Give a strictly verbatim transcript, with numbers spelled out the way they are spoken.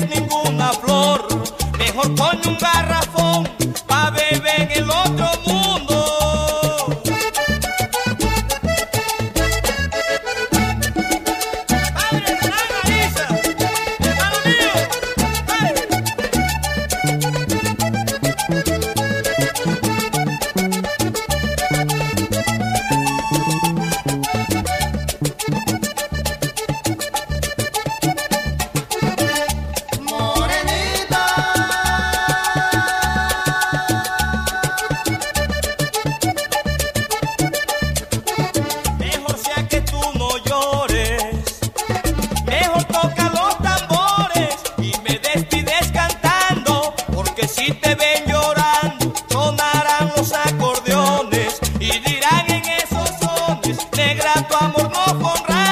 tienes ninguna flor. Mejor ponle un garrafón pa' beber en el otro mundo. ¡Padre, naranja, Isa! ¡Hermano mío! ¡Padre! Mejor sea que tú no llores, mejor toca los tambores y me despides cantando, porque si te ven llorando sonarán los acordeones y dirán en esos sones: negra, tu amor no fue honrado.